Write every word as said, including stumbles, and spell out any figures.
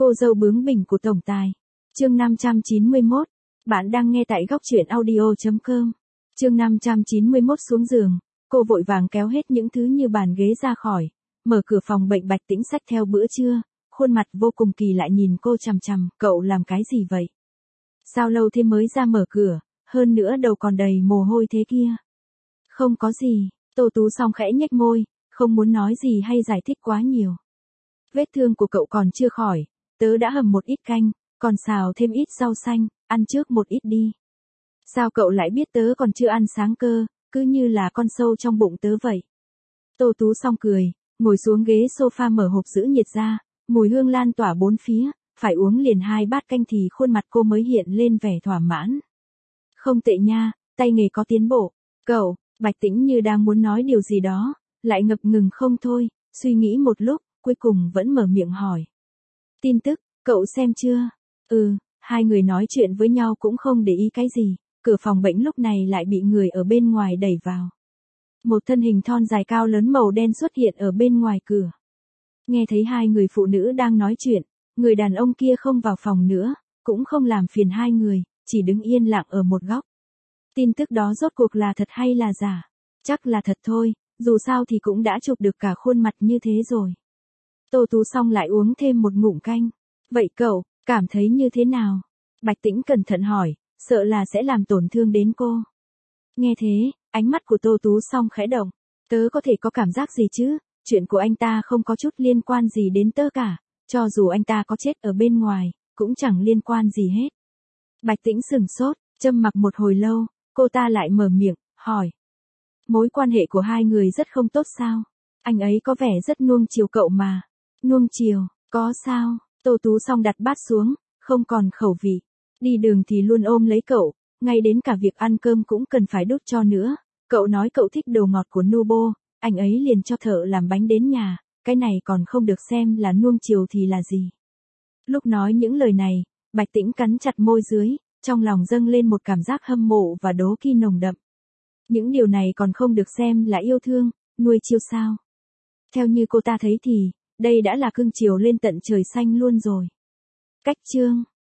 Cô dâu bướng bỉnh của tổng tài. Chương năm trăm chín mươi mốt. Bạn đang nghe tại góc truyện audio chấm com. Chương năm trăm chín mươi mốt xuống giường, cô vội vàng kéo hết những thứ như bàn ghế ra khỏi, mở cửa phòng bệnh. Bạch Tĩnh xách theo bữa trưa, khuôn mặt vô cùng kỳ lạ nhìn cô chằm chằm, cậu làm cái gì vậy? Sao lâu thế mới ra mở cửa, hơn nữa đầu còn đầy mồ hôi thế kia. Không có gì, Tô Tú Song khẽ nhếch môi, không muốn nói gì hay giải thích quá nhiều. Vết thương của cậu còn chưa khỏi, tớ đã hầm một ít canh, còn xào thêm ít rau xanh, ăn trước một ít đi. Sao cậu lại biết tớ còn chưa ăn sáng cơ, cứ như là con sâu trong bụng tớ vậy. Tô Tú Song cười, ngồi xuống ghế sofa mở hộp giữ nhiệt ra, mùi hương lan tỏa bốn phía, phải uống liền hai bát canh thì khuôn mặt cô mới hiện lên vẻ thỏa mãn. Không tệ nha, tay nghề có tiến bộ. Cậu, Bạch Tĩnh như đang muốn nói điều gì đó, lại ngập ngừng không thôi, suy nghĩ một lúc, cuối cùng vẫn mở miệng hỏi. Tin tức, cậu xem chưa? Ừ, hai người nói chuyện với nhau cũng không để ý cái gì, cửa phòng bệnh lúc này lại bị người ở bên ngoài đẩy vào. Một thân hình thon dài cao lớn màu đen xuất hiện ở bên ngoài cửa. Nghe thấy hai người phụ nữ đang nói chuyện, người đàn ông kia không vào phòng nữa, cũng không làm phiền hai người, chỉ đứng yên lặng ở một góc. Tin tức đó rốt cuộc là thật hay là giả? Chắc là thật thôi, dù sao thì cũng đã chụp được cả khuôn mặt như thế rồi. Tô Tú Song lại uống thêm một ngụm canh. Vậy cậu, cảm thấy như thế nào? Bạch Tĩnh cẩn thận hỏi, sợ là sẽ làm tổn thương đến cô. Nghe thế, ánh mắt của Tô Tú Song khẽ động. Tớ có thể có cảm giác gì chứ? Chuyện của anh ta không có chút liên quan gì đến tớ cả, cho dù anh ta có chết ở bên ngoài, cũng chẳng liên quan gì hết. Bạch Tĩnh sửng sốt, châm mặc một hồi lâu, cô ta lại mở miệng, hỏi. Mối quan hệ của hai người rất không tốt sao? Anh ấy có vẻ rất nuông chiều cậu mà. Nuông chiều, có sao? Tô Tú Song đặt bát xuống, không còn khẩu vị. Đi đường thì luôn ôm lấy cậu, ngay đến cả việc ăn cơm cũng cần phải đút cho nữa. Cậu nói cậu thích đồ ngọt của Nubo, anh ấy liền cho thợ làm bánh đến nhà, cái này còn không được xem là nuông chiều thì là gì. Lúc nói những lời này, Bạch Tĩnh cắn chặt môi dưới, trong lòng dâng lên một cảm giác hâm mộ và đố kỵ nồng đậm. Những điều này còn không được xem là yêu thương, nuôi chiều sao? Theo như cô ta thấy thì, đây đã là cưng chiều lên tận trời xanh luôn rồi. Cách chương